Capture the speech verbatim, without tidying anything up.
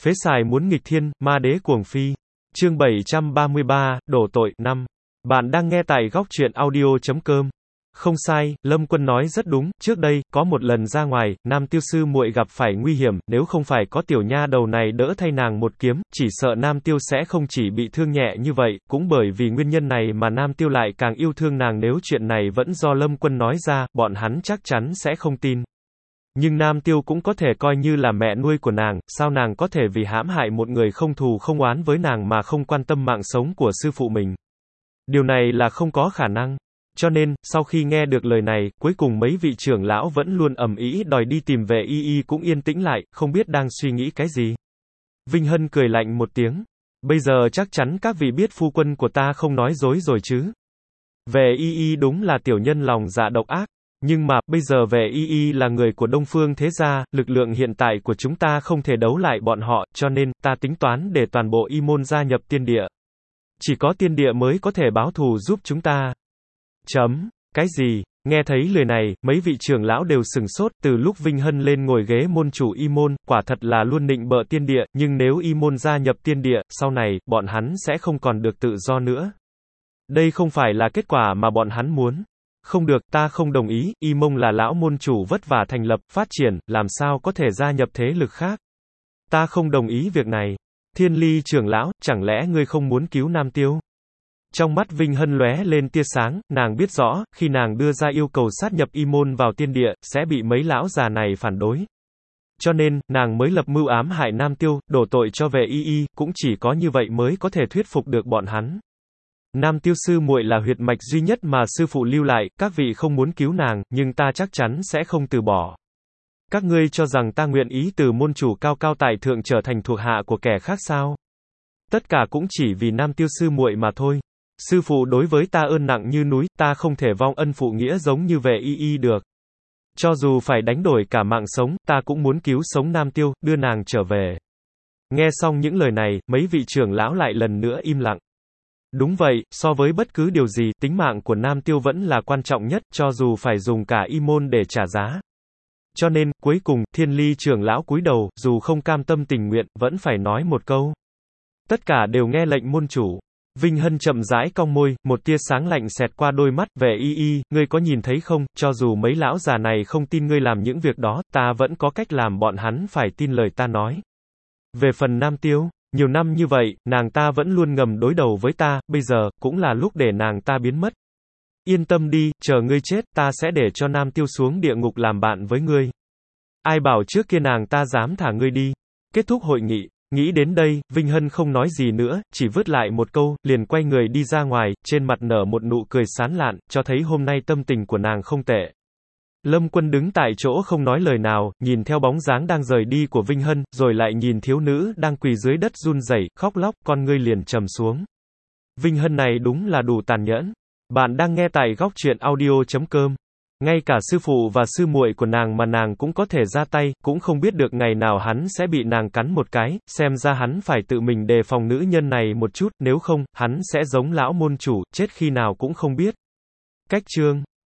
Phế xài muốn nghịch thiên, ma đế cuồng phi. Chương bảy trăm ba mươi ba, đổ tội, năm. Bạn đang nghe tại góc truyện audio chấm com. Không sai, Lâm Quân nói rất đúng, trước đây, có một lần ra ngoài, Nam Tiêu sư muội gặp phải nguy hiểm, nếu không phải có tiểu nha đầu này đỡ thay nàng một kiếm, chỉ sợ Nam Tiêu sẽ không chỉ bị thương nhẹ như vậy, cũng bởi vì nguyên nhân này mà Nam Tiêu lại càng yêu thương nàng. Nếu chuyện này vẫn do Lâm Quân nói ra, bọn hắn chắc chắn sẽ không tin. Nhưng Nam Tiêu cũng có thể coi như là mẹ nuôi của nàng, sao nàng có thể vì hãm hại một người không thù không oán với nàng mà không quan tâm mạng sống của sư phụ mình. Điều này là không có khả năng. Cho nên, sau khi nghe được lời này, cuối cùng mấy vị trưởng lão vẫn luôn ầm ĩ đòi đi tìm về y y cũng yên tĩnh lại, không biết đang suy nghĩ cái gì. Vinh Hân cười lạnh một tiếng. Bây giờ chắc chắn các vị biết phu quân của ta không nói dối rồi chứ. Về y y đúng là tiểu nhân lòng dạ độc ác. Nhưng mà, bây giờ về y y là người của Đông Phương thế gia, lực lượng hiện tại của chúng ta không thể đấu lại bọn họ, cho nên, ta tính toán để toàn bộ y môn gia nhập tiên địa. Chỉ có tiên địa mới có thể báo thù giúp chúng ta. Chấm. Cái gì? Nghe thấy lời này, mấy vị trưởng lão đều sừng sốt, từ lúc Vinh Hân lên ngồi ghế môn chủ y môn, quả thật là luôn nịnh bợ tiên địa, nhưng nếu y môn gia nhập tiên địa, sau này, bọn hắn sẽ không còn được tự do nữa. Đây không phải là kết quả mà bọn hắn muốn. Không được, ta không đồng ý, y mông là lão môn chủ vất vả thành lập, phát triển, làm sao có thể gia nhập thế lực khác. Ta không đồng ý việc này. Thiên Ly trưởng lão, chẳng lẽ ngươi không muốn cứu Nam Tiêu? Trong mắt Vinh Hân lóe lên tia sáng, nàng biết rõ, khi nàng đưa ra yêu cầu sát nhập y môn vào tiên địa, sẽ bị mấy lão già này phản đối. Cho nên, nàng mới lập mưu ám hại Nam Tiêu, đổ tội cho về y y, cũng chỉ có như vậy mới có thể thuyết phục được bọn hắn. Nam Tiêu sư muội là huyết mạch duy nhất mà sư phụ lưu lại, các vị không muốn cứu nàng, nhưng ta chắc chắn sẽ không từ bỏ. Các ngươi cho rằng ta nguyện ý từ môn chủ cao cao tại thượng trở thành thuộc hạ của kẻ khác sao? Tất cả cũng chỉ vì Nam Tiêu sư muội mà thôi. Sư phụ đối với ta ơn nặng như núi, ta không thể vong ân phụ nghĩa giống như về y y được. Cho dù phải đánh đổi cả mạng sống, ta cũng muốn cứu sống Nam Tiêu, đưa nàng trở về. Nghe xong những lời này, mấy vị trưởng lão lại lần nữa im lặng. Đúng vậy, so với bất cứ điều gì, tính mạng của Nam Tiêu vẫn là quan trọng nhất, cho dù phải dùng cả y môn để trả giá. Cho nên, cuối cùng, Thiên Ly trưởng lão cúi đầu, dù không cam tâm tình nguyện, vẫn phải nói một câu. Tất cả đều nghe lệnh môn chủ. Vinh Hân chậm rãi cong môi, một tia sáng lạnh xẹt qua đôi mắt, về y y, ngươi có nhìn thấy không, cho dù mấy lão già này không tin ngươi làm những việc đó, ta vẫn có cách làm bọn hắn phải tin lời ta nói. Về phần Nam Tiêu, nhiều năm như vậy, nàng ta vẫn luôn ngầm đối đầu với ta, bây giờ, cũng là lúc để nàng ta biến mất. Yên tâm đi, chờ ngươi chết, ta sẽ để cho Nam Tiêu xuống địa ngục làm bạn với ngươi. Ai bảo trước kia nàng ta dám thả ngươi đi. Kết thúc hội nghị. Nghĩ đến đây, Vinh Hân không nói gì nữa, chỉ vứt lại một câu, liền quay người đi ra ngoài, trên mặt nở một nụ cười sán lạn, cho thấy hôm nay tâm tình của nàng không tệ. Lâm Quân đứng tại chỗ không nói lời nào, nhìn theo bóng dáng đang rời đi của Vinh Hân, rồi lại nhìn thiếu nữ đang quỳ dưới đất run rẩy, khóc lóc, con ngươi liền trầm xuống. Vinh Hân này đúng là đủ tàn nhẫn. Bạn đang nghe tại góc truyện audio chấm com. Ngay cả sư phụ và sư muội của nàng mà nàng cũng có thể ra tay, cũng không biết được ngày nào hắn sẽ bị nàng cắn một cái, xem ra hắn phải tự mình đề phòng nữ nhân này một chút, nếu không, hắn sẽ giống lão môn chủ, chết khi nào cũng không biết. Cách chương